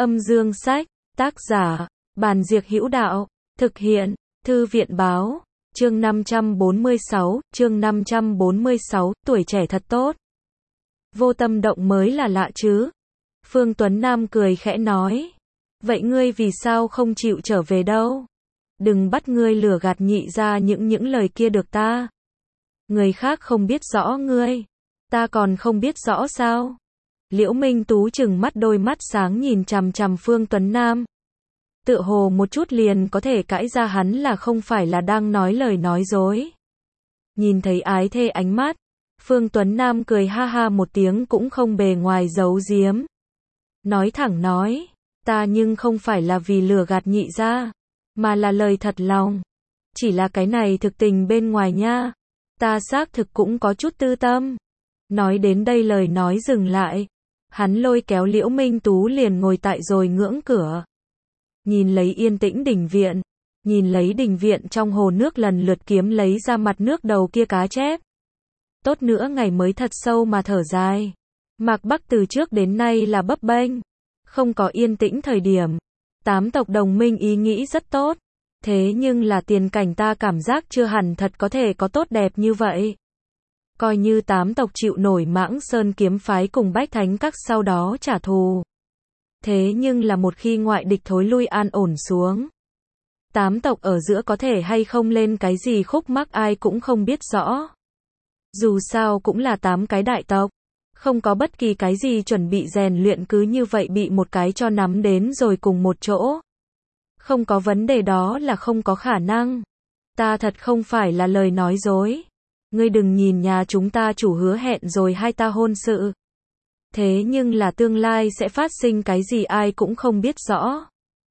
Âm dương sách, tác giả, Bàn Diệc Hữu Đạo, thực hiện, Thư viện báo, chương 546, tuổi trẻ thật tốt. Vô tâm động mới là lạ chứ. Phương Tuấn Nam cười khẽ nói. Vậy ngươi vì sao không chịu trở về đâu? Đừng bắt ngươi lừa gạt nhị ra những lời kia được ta. Người khác không biết rõ ngươi. Ta còn không biết rõ sao? Liễu Minh Tú trừng mắt, đôi mắt sáng nhìn chằm chằm Phương Tuấn Nam. Tựa hồ một chút liền có thể cãi ra hắn là không phải là đang nói lời nói dối. Nhìn thấy ái thê ánh mắt, Phương Tuấn Nam cười ha ha một tiếng, cũng không bề ngoài giấu giếm. Nói thẳng nói, ta nhưng không phải là vì lừa gạt nhị ra, mà là lời thật lòng. Chỉ là cái này thực tình bên ngoài nha, ta xác thực cũng có chút tư tâm. Nói đến đây lời nói dừng lại, hắn lôi kéo Liễu Minh Tú liền ngồi tại rồi ngưỡng cửa. Nhìn lấy yên tĩnh đình viện, nhìn lấy đình viện trong hồ nước lần lượt kiếm lấy ra mặt nước đầu kia cá chép. Tốt nữa ngày mới thật sâu mà thở dài. Mạc Bắc từ trước đến nay là bấp bênh, không có yên tĩnh thời điểm. Tám tộc đồng minh ý nghĩ rất tốt, thế nhưng là tiền cảnh ta cảm giác chưa hẳn thật có thể có tốt đẹp như vậy. Coi như tám tộc chịu nổi Mãng Sơn kiếm phái cùng Bách Thánh Các sau đó trả thù. Thế nhưng là một khi ngoại địch thối lui an ổn xuống, tám tộc ở giữa có thể hay không lên cái gì khúc mắc ai cũng không biết rõ. Dù sao cũng là 8 cái đại tộc, không có bất kỳ cái gì chuẩn bị rèn luyện cứ như vậy bị một cái cho nắm đến rồi cùng một chỗ. Không có vấn đề đó là không có khả năng. Ta thật không phải là lời nói dối. Ngươi đừng nhìn nhà chúng ta chủ hứa hẹn rồi hai ta hôn sự. Thế nhưng là tương lai sẽ phát sinh cái gì ai cũng không biết rõ.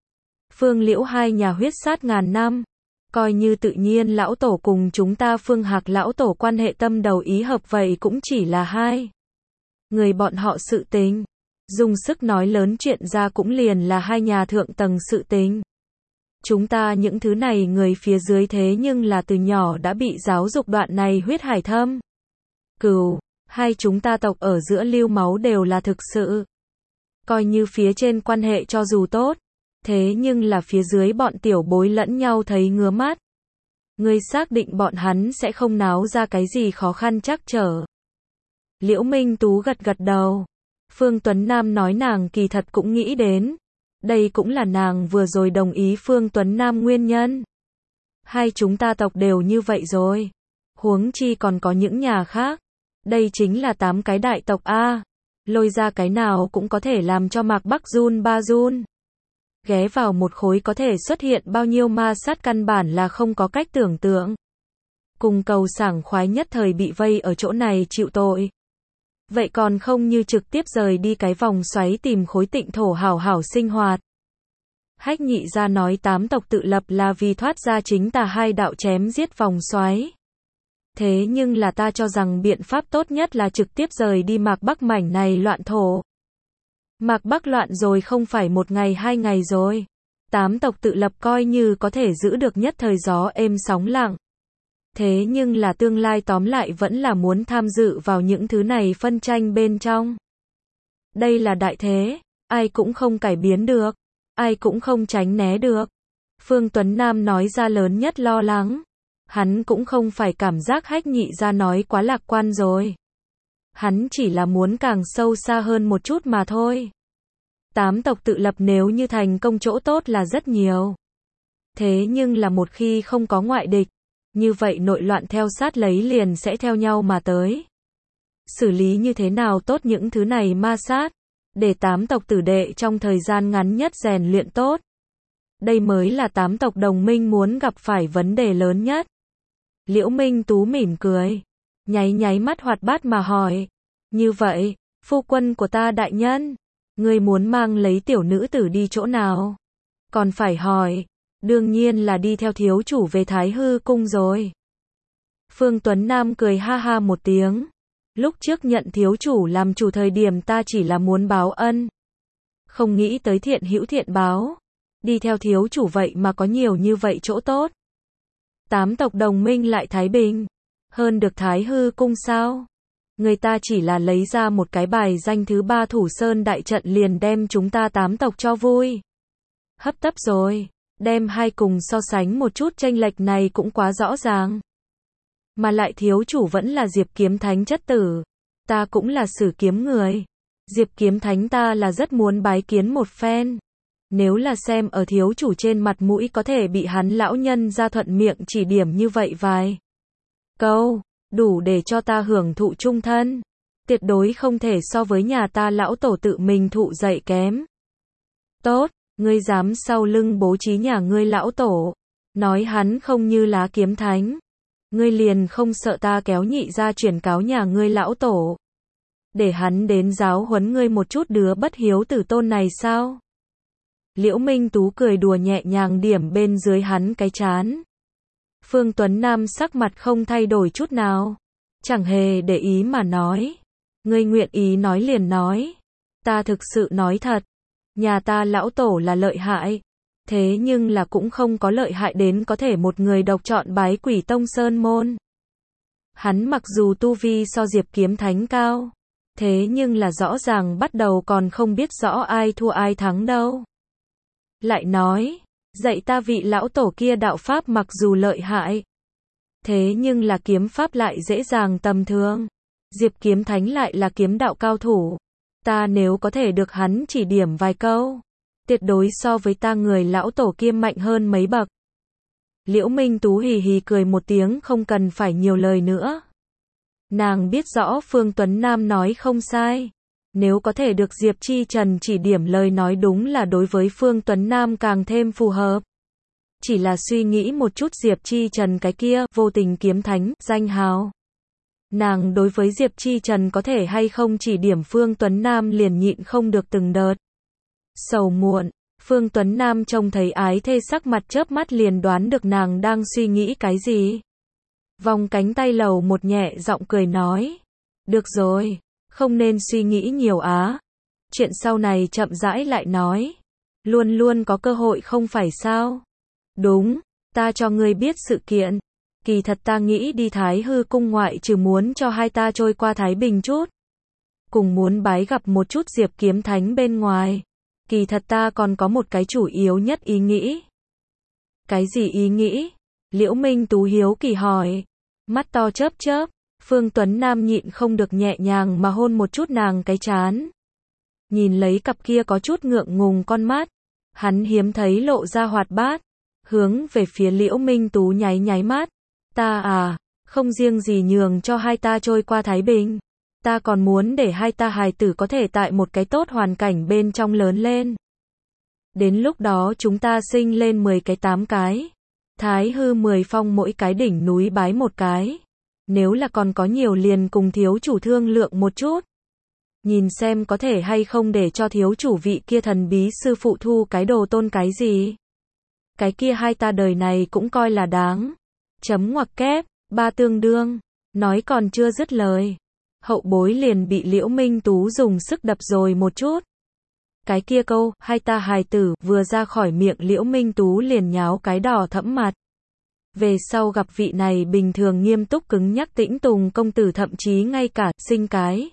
Phương Liễu hai nhà huyết sát ngàn năm. Coi như tự nhiên lão tổ cùng chúng ta Phương Hạc lão tổ quan hệ tâm đầu ý hợp vậy cũng chỉ là hai người bọn họ sự tình. Dùng sức nói lớn chuyện ra cũng liền là hai nhà thượng tầng sự tình. Chúng ta những thứ này người phía dưới thế nhưng là từ nhỏ đã bị giáo dục đoạn này huyết hải thâm. Cừu, hai chúng ta tộc ở giữa lưu máu đều là thực sự. Coi như phía trên quan hệ cho dù tốt, thế nhưng là phía dưới bọn tiểu bối lẫn nhau thấy ngứa mắt. Ngươi xác định bọn hắn sẽ không náo ra cái gì khó khăn trắc trở. Liễu Minh Tú gật gật đầu. Phương Tuấn Nam nói nàng kỳ thật cũng nghĩ đến. Đây cũng là nàng vừa rồi đồng ý Phương Tuấn Nam nguyên nhân. Hai chúng ta tộc đều như vậy rồi. Huống chi còn có những nhà khác. Đây chính là 8 cái đại tộc A. Lôi ra cái nào cũng có thể làm cho Mạc Bắc run ba run. Ghé vào một khối có thể xuất hiện bao nhiêu ma sát căn bản là không có cách tưởng tượng. Cùng cầu sảng khoái nhất thời bị vây ở chỗ này chịu tội. Vậy còn không như trực tiếp rời đi cái vòng xoáy tìm khối tịnh thổ hảo hảo sinh hoạt. Hách nhị ra nói 8 tộc tự lập là vì thoát ra chính tà hai đạo chém giết vòng xoáy. Thế nhưng là ta cho rằng biện pháp tốt nhất là trực tiếp rời đi Mạc Bắc mảnh này loạn thổ. Mạc Bắc loạn rồi không phải một ngày hai ngày rồi. 8 tộc tự lập coi như có thể giữ được nhất thời gió êm sóng lặng. Thế nhưng là tương lai tóm lại vẫn là muốn tham dự vào những thứ này phân tranh bên trong. Đây là đại thế, ai cũng không cải biến được, ai cũng không tránh né được. Phương Tuấn Nam nói ra lớn nhất lo lắng. Hắn cũng không phải cảm giác Hách nhị ra nói quá lạc quan rồi. Hắn chỉ là muốn càng sâu xa hơn một chút mà thôi. 8 tộc tự lập nếu như thành công chỗ tốt là rất nhiều. Thế nhưng là một khi không có ngoại địch, như vậy nội loạn theo sát lấy liền sẽ theo nhau mà tới. Xử lý như thế nào tốt những thứ này ma sát, để 8 tộc tử đệ trong thời gian ngắn nhất rèn luyện tốt. Đây mới là 8 tộc đồng minh muốn gặp phải vấn đề lớn nhất. Liễu Minh Tú mỉm cười, nháy mắt hoạt bát mà hỏi. Như vậy, phu quân của ta đại nhân, ngươi muốn mang lấy tiểu nữ tử đi chỗ nào? Còn phải hỏi, đương nhiên là đi theo thiếu chủ về Thái Hư cung rồi. Phương Tuấn Nam cười ha ha một tiếng. Lúc trước nhận thiếu chủ làm chủ thời điểm ta chỉ là muốn báo ân. Không nghĩ tới thiện hữu thiện báo. Đi theo thiếu chủ vậy mà có nhiều như vậy chỗ tốt. 8 tộc đồng minh lại thái bình. Hơn được Thái Hư cung sao? Người ta chỉ là lấy ra một cái bài danh thứ 3 Thủ Sơn đại trận liền đem chúng ta 8 tộc cho vui. Hấp tấp rồi, đem hai cùng so sánh một chút chênh lệch này cũng quá rõ ràng. Mà lại thiếu chủ vẫn là Diệp Kiếm Thánh chất tử, ta cũng là Sử Kiếm người. Diệp Kiếm Thánh ta là rất muốn bái kiến một phen. Nếu là xem ở thiếu chủ trên mặt mũi có thể bị hắn lão nhân ra thuận miệng chỉ điểm như vậy vài câu, đủ để cho ta hưởng thụ chung thân. Tuyệt đối không thể so với nhà ta lão tổ tự mình thụ dạy kém. Tốt, ngươi dám sau lưng bố trí nhà ngươi lão tổ, nói hắn không như lá kiếm thánh. Ngươi liền không sợ ta kéo nhị ra chuyển cáo nhà ngươi lão tổ, để hắn đến giáo huấn ngươi một chút đứa bất hiếu tử tôn này sao? Liễu Minh Tú cười đùa nhẹ nhàng điểm bên dưới hắn cái trán. Phương Tuấn Nam sắc mặt không thay đổi chút nào, chẳng hề để ý mà nói. Ngươi nguyện ý nói liền nói. Ta thực sự nói thật, nhà ta lão tổ là lợi hại, thế nhưng là cũng không có lợi hại đến có thể một người độc chọn bái Quỷ Tông Sơn môn. Hắn mặc dù tu vi so Diệp Kiếm Thánh cao, thế nhưng là rõ ràng bắt đầu còn không biết rõ ai thua ai thắng đâu. Lại nói, dạy ta vị lão tổ kia đạo pháp mặc dù lợi hại, thế nhưng là kiếm pháp lại dễ dàng tầm thường. Diệp Kiếm Thánh lại là kiếm đạo cao thủ, ta nếu có thể được hắn chỉ điểm vài câu, tuyệt đối so với ta người lão tổ kia mạnh hơn mấy bậc. Liễu Minh Tú hì hì cười một tiếng không cần phải nhiều lời nữa. Nàng biết rõ Phương Tuấn Nam nói không sai. Nếu có thể được Diệp Chi Trần chỉ điểm lời nói đúng là đối với Phương Tuấn Nam càng thêm phù hợp. Chỉ là suy nghĩ một chút Diệp Chi Trần cái kia vô tình kiếm thánh danh hào. Nàng đối với Diệp Chi Trần có thể hay không chỉ điểm Phương Tuấn Nam liền nhịn không được từng đợt sầu muộn. Phương Tuấn Nam trông thấy ái thê sắc mặt chớp mắt liền đoán được nàng đang suy nghĩ cái gì. Vòng cánh tay lầu một nhẹ giọng cười nói. Được rồi, không nên suy nghĩ nhiều á. Chuyện sau này chậm rãi lại nói. Luôn luôn có cơ hội không phải sao? Đúng, ta cho ngươi biết sự kiện. Kỳ thật ta nghĩ đi Thái Hư cung ngoại trừ muốn cho hai ta trôi qua thái bình chút, cùng muốn bái gặp một chút Diệp Kiếm Thánh bên ngoài. Kỳ thật ta còn có một cái chủ yếu nhất ý nghĩ. Cái gì ý nghĩ? Liễu Minh Tú hiếu kỳ hỏi. Mắt to chớp chớp, Phương Tuấn Nam nhịn không được nhẹ nhàng mà hôn một chút nàng cái trán. Nhìn lấy cặp kia có chút ngượng ngùng con mắt, hắn hiếm thấy lộ ra hoạt bát, hướng về phía Liễu Minh Tú nháy nháy mắt. Ta à, không riêng gì nhường cho hai ta trôi qua thái bình, ta còn muốn để hai ta hài tử có thể tại một cái tốt hoàn cảnh bên trong lớn lên. Đến lúc đó chúng ta sinh lên 10 cái 8 cái. Thái Hư 10 phong mỗi cái đỉnh núi bái một cái. Nếu là còn có nhiều liền cùng thiếu chủ thương lượng một chút. Nhìn xem có thể hay không để cho thiếu chủ vị kia thần bí sư phụ thu cái đồ tôn cái gì. Cái kia hai ta đời này cũng coi là đáng. Chấm ngoặc kép, ba tương đương. Nói còn chưa dứt lời. Hậu bối liền bị Liễu Minh Tú dùng sức đập rồi một chút. Cái kia câu, hai ta hài tử, vừa ra khỏi miệng Liễu Minh Tú liền nháo cái đỏ thẫm mặt. Về sau gặp vị này bình thường nghiêm túc cứng nhắc tĩnh tùng công tử thậm chí ngay cả, sinh cái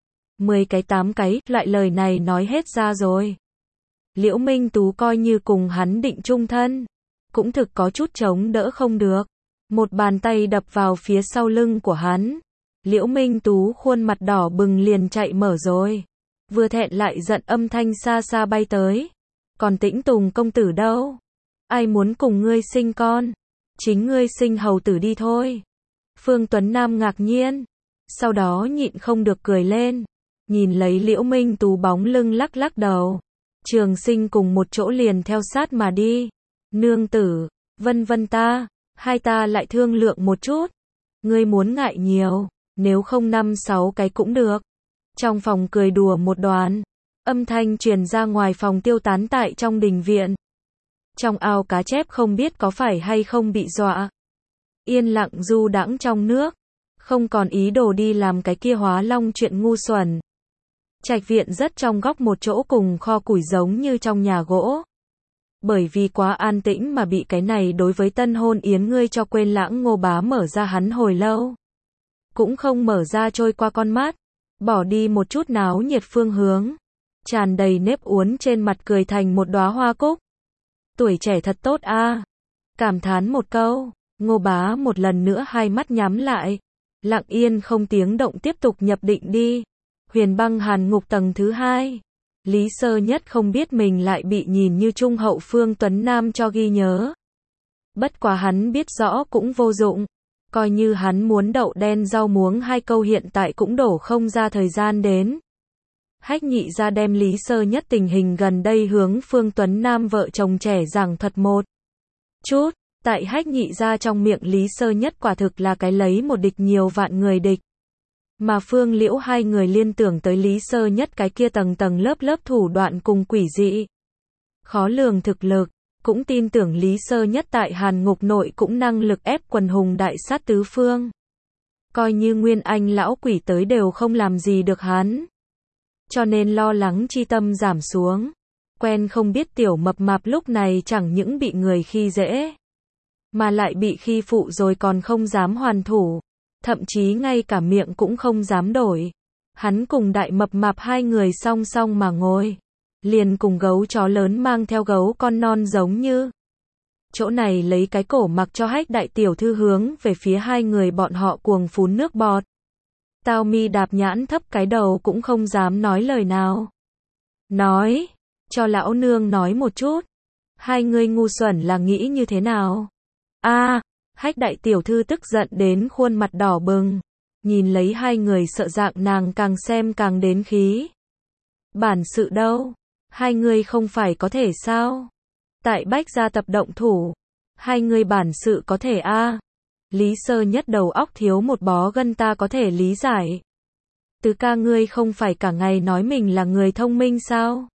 10 cái 8 cái, loại lời này nói hết ra rồi. Liễu Minh Tú coi như cùng hắn định chung thân. Cũng thực có chút chống đỡ không được. Một bàn tay đập vào phía sau lưng của hắn. Liễu Minh Tú khuôn mặt đỏ bừng liền chạy mở rồi. Vừa thẹn lại giận âm thanh xa xa bay tới. Còn tĩnh tùng công tử đâu? Ai muốn cùng ngươi sinh con? Chính ngươi sinh hầu tử đi thôi. Phương Tuấn Nam ngạc nhiên. Sau đó nhịn không được cười lên. Nhìn lấy Liễu Minh Tú bóng lưng lắc lắc đầu. Trường Sinh cùng một chỗ liền theo sát mà đi. Nương tử, vân vân ta, hai ta lại thương lượng một chút. Ngươi muốn ngại nhiều, nếu không 5-6 cái cũng được. Trong phòng cười đùa một đoàn, âm thanh truyền ra ngoài phòng tiêu tán tại trong đình viện. Trong ao cá chép không biết có phải hay không bị dọa. Yên lặng du đãng trong nước, không còn ý đồ đi làm cái kia hóa long chuyện ngu xuẩn. Trạch viện rất trong góc một chỗ cùng kho củi giống như trong nhà gỗ. Bởi vì quá an tĩnh mà bị cái này đối với tân hôn yến ngươi cho quên lãng Ngô Bá mở ra hắn hồi lâu. cũng không mở ra trôi qua con mắt, bỏ đi một chút náo nhiệt phương hướng, tràn đầy nếp uốn trên mặt cười thành một đóa hoa cúc. Tuổi trẻ thật tốt a. Cảm thán một câu, Ngô Bá một lần nữa hai mắt nhắm lại, lặng yên không tiếng động tiếp tục nhập định đi. Huyền Băng Hàn Ngục tầng thứ 2. Lý Sơ Nhất không biết mình lại bị nhìn như trung hậu Phương Tuấn Nam cho ghi nhớ. Bất quá hắn biết rõ cũng vô dụng, coi như hắn muốn đậu đen rau muống 2 câu hiện tại cũng đổ không ra thời gian đến. Hách Nhị Gia đem Lý Sơ Nhất tình hình gần đây hướng Phương Tuấn Nam vợ chồng trẻ giảng thuật một chút. Tại Hách Nhị Gia trong miệng Lý Sơ Nhất quả thực là cái lấy một địch nhiều vạn người địch. Mà Phương Liễu hai người liên tưởng tới Lý Sơ Nhất cái kia tầng tầng lớp lớp thủ đoạn cùng quỷ dị, khó lường thực lực, cũng tin tưởng Lý Sơ Nhất tại Hàn Ngục nội cũng năng lực ép quần hùng đại sát tứ phương. Coi như Nguyên Anh lão quỷ tới đều không làm gì được hắn. Cho nên lo lắng chi tâm giảm xuống. Quen không biết tiểu mập mạp lúc này chẳng những bị người khi dễ, mà lại bị khi phụ rồi còn không dám hoàn thủ. Thậm chí ngay cả miệng cũng không dám đổi. Hắn cùng đại mập mạp hai người song song mà ngồi. Liền cùng gấu chó lớn mang theo gấu con non giống như. Chỗ này lấy cái cổ mặc cho Hách đại tiểu thư hướng về phía hai người bọn họ cuồng phun nước bọt. Tao mi đạp nhãn thấp cái đầu cũng không dám nói lời nào. Nói, cho lão nương nói một chút. Hai người ngu xuẩn là nghĩ như thế nào? Hách đại tiểu thư tức giận đến khuôn mặt đỏ bừng. Nhìn lấy hai người sợ dạng nàng càng xem càng đến khí. Bản sự đâu? Hai người không phải có thể sao? Tại Bách gia tập động thủ. Hai người bản sự có thể Lý Sơ Nhất đầu óc thiếu một bó gân ta có thể lý giải. Tứ ca ngươi không phải cả ngày nói mình là người thông minh sao?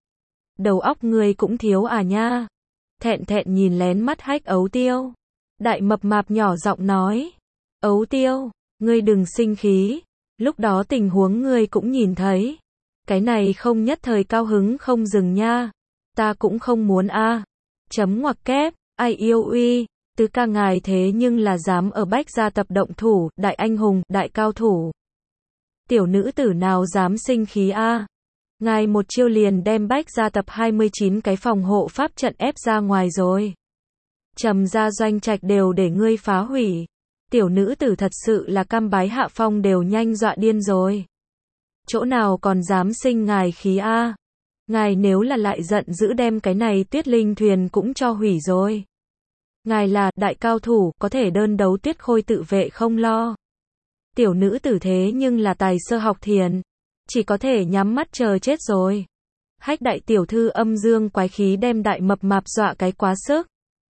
Đầu óc ngươi cũng thiếu nha? Thẹn thẹn nhìn lén mắt Hách Ấu Tiêu. Đại mập mạp nhỏ giọng nói. Ấu Tiêu, ngươi đừng sinh khí. Lúc đó tình huống ngươi cũng nhìn thấy. Cái này không nhất thời cao hứng không dừng nha. Ta cũng không muốn Chấm ngoặc kép, ai yêu uy. Tứ ca ngài thế nhưng là dám ở Bách gia tập động thủ, đại anh hùng, đại cao thủ. Tiểu nữ tử nào dám sinh khí Ngài một chiêu liền đem Bách gia tập 29 cái phòng hộ pháp trận ép ra ngoài rồi. Trầm gia doanh trạch đều để ngươi phá hủy. Tiểu nữ tử thật sự là cam bái hạ phong đều nhanh dọa điên rồi. Chỗ nào còn dám sinh ngài khí Ngài nếu là lại giận dữ đem cái này Tuyết Linh thuyền cũng cho hủy rồi. Ngài là đại cao thủ, có thể đơn đấu Tuyết Khôi tự vệ không lo. Tiểu nữ tử thế nhưng là tài sơ học thiền, chỉ có thể nhắm mắt chờ chết rồi. Hách đại tiểu thư âm dương quái khí đem đại mập mạp dọa cái quá sức.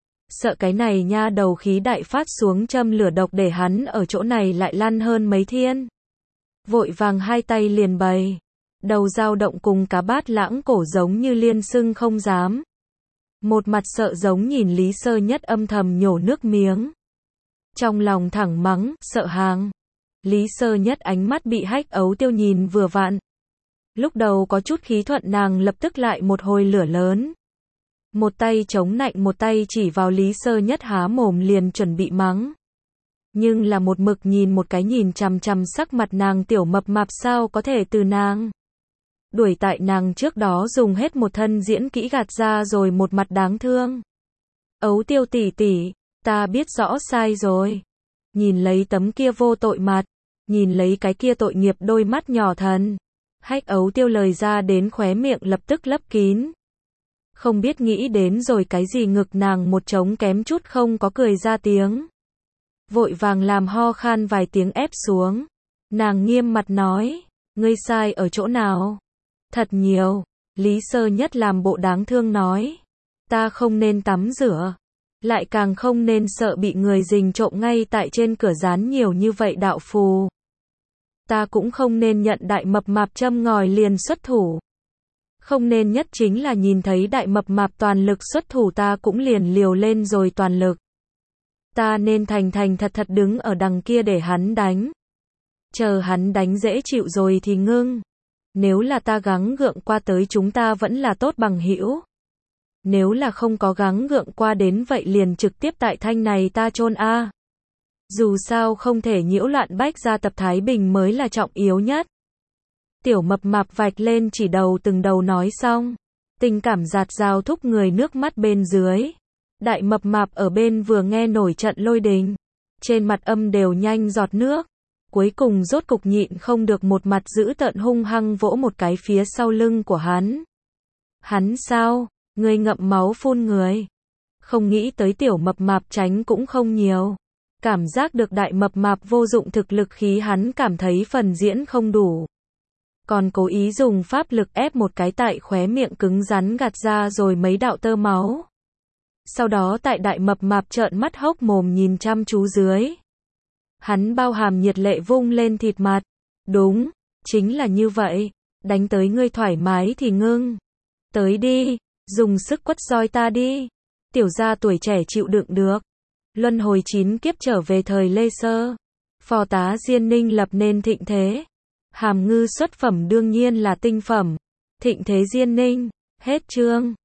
Sợ cái này nha đầu khí đại phát xuống châm lửa độc để hắn ở chỗ này lại lăn hơn mấy thiên. Vội vàng hai tay liền bày. Đầu dao động cùng cá bát lãng cổ giống như liên sưng không dám. Một mặt sợ giống nhìn Lý Sơ Nhất âm thầm nhổ nước miếng. Trong lòng thẳng mắng, sợ hàng. Lý Sơ Nhất ánh mắt bị Hách Ấu Tiêu nhìn vừa vặn. Lúc đầu có chút khí thuận nàng lập tức lại một hồi lửa lớn. Một tay chống nạnh một tay chỉ vào Lý Sơ Nhất há mồm liền chuẩn bị mắng. Nhưng là một mực nhìn một cái nhìn chằm chằm sắc mặt nàng tiểu mập mạp sao có thể từ nàng. Đuổi tại nàng trước đó dùng hết một thân diễn kỹ gạt ra rồi một mặt đáng thương. Ấu Tiêu tỷ tỷ, ta biết rõ sai rồi. Nhìn lấy tấm kia vô tội mặt, nhìn lấy cái kia tội nghiệp đôi mắt nhỏ thần. Hách Ấu Tiêu lời ra đến khóe miệng lập tức lấp kín. Không biết nghĩ đến rồi cái gì ngực nàng một trống kém chút không có cười ra tiếng. Vội vàng làm ho khan vài tiếng ép xuống. Nàng nghiêm mặt nói, ngươi sai ở chỗ nào? Thật nhiều. Lý Sơ Nhất làm bộ đáng thương nói. Ta không nên tắm rửa. Lại càng không nên sợ bị người rình trộm ngay tại trên cửa dán nhiều như vậy đạo phù. Ta cũng không nên nhận đại mập mạp châm ngòi liền xuất thủ. Không nên nhất chính là nhìn thấy đại mập mạp toàn lực xuất thủ ta cũng liền liều lên rồi toàn lực. Ta nên thành thành thật thật đứng ở đằng kia để hắn đánh. Chờ hắn đánh dễ chịu rồi thì ngưng. Nếu là ta gắng gượng qua tới chúng ta vẫn là tốt bằng hữu. Nếu là không có gắng gượng qua đến vậy liền trực tiếp tại thanh này ta chôn Dù sao không thể nhiễu loạn Bách gia tập Thái Bình mới là trọng yếu nhất. Tiểu mập mạp vạch lên chỉ đầu từng đầu nói xong. Tình cảm dạt dào thúc người nước mắt bên dưới. Đại mập mạp ở bên vừa nghe nổi trận lôi đình. Trên mặt âm đều nhanh giọt nước. Cuối cùng rốt cục nhịn không được một mặt dữ tợn hung hăng vỗ một cái phía sau lưng của hắn. Hắn sao? Ngươi ngậm máu phun người. Không nghĩ tới tiểu mập mạp tránh cũng không nhiều. Cảm giác được đại mập mạp vô dụng thực lực khí hắn cảm thấy phần diễn không đủ. Còn cố ý dùng pháp lực ép một cái tại khóe miệng cứng rắn gạt ra rồi mấy đạo tơ máu. Sau đó tại đại mập mạp trợn mắt hốc mồm nhìn chăm chú dưới. Hắn bao hàm nhiệt lệ vung lên thịt mặt. Đúng, chính là như vậy. Đánh tới ngươi thoải mái thì ngưng. Tới đi, dùng sức quất roi ta đi. Tiểu gia tuổi trẻ chịu đựng được. Luân hồi 9 kiếp trở về thời Lê Sơ. Phò tá Diên Ninh lập nên thịnh thế. Hàm ngư xuất phẩm đương nhiên là tinh phẩm. Thịnh thế Diên Ninh. Hết chương.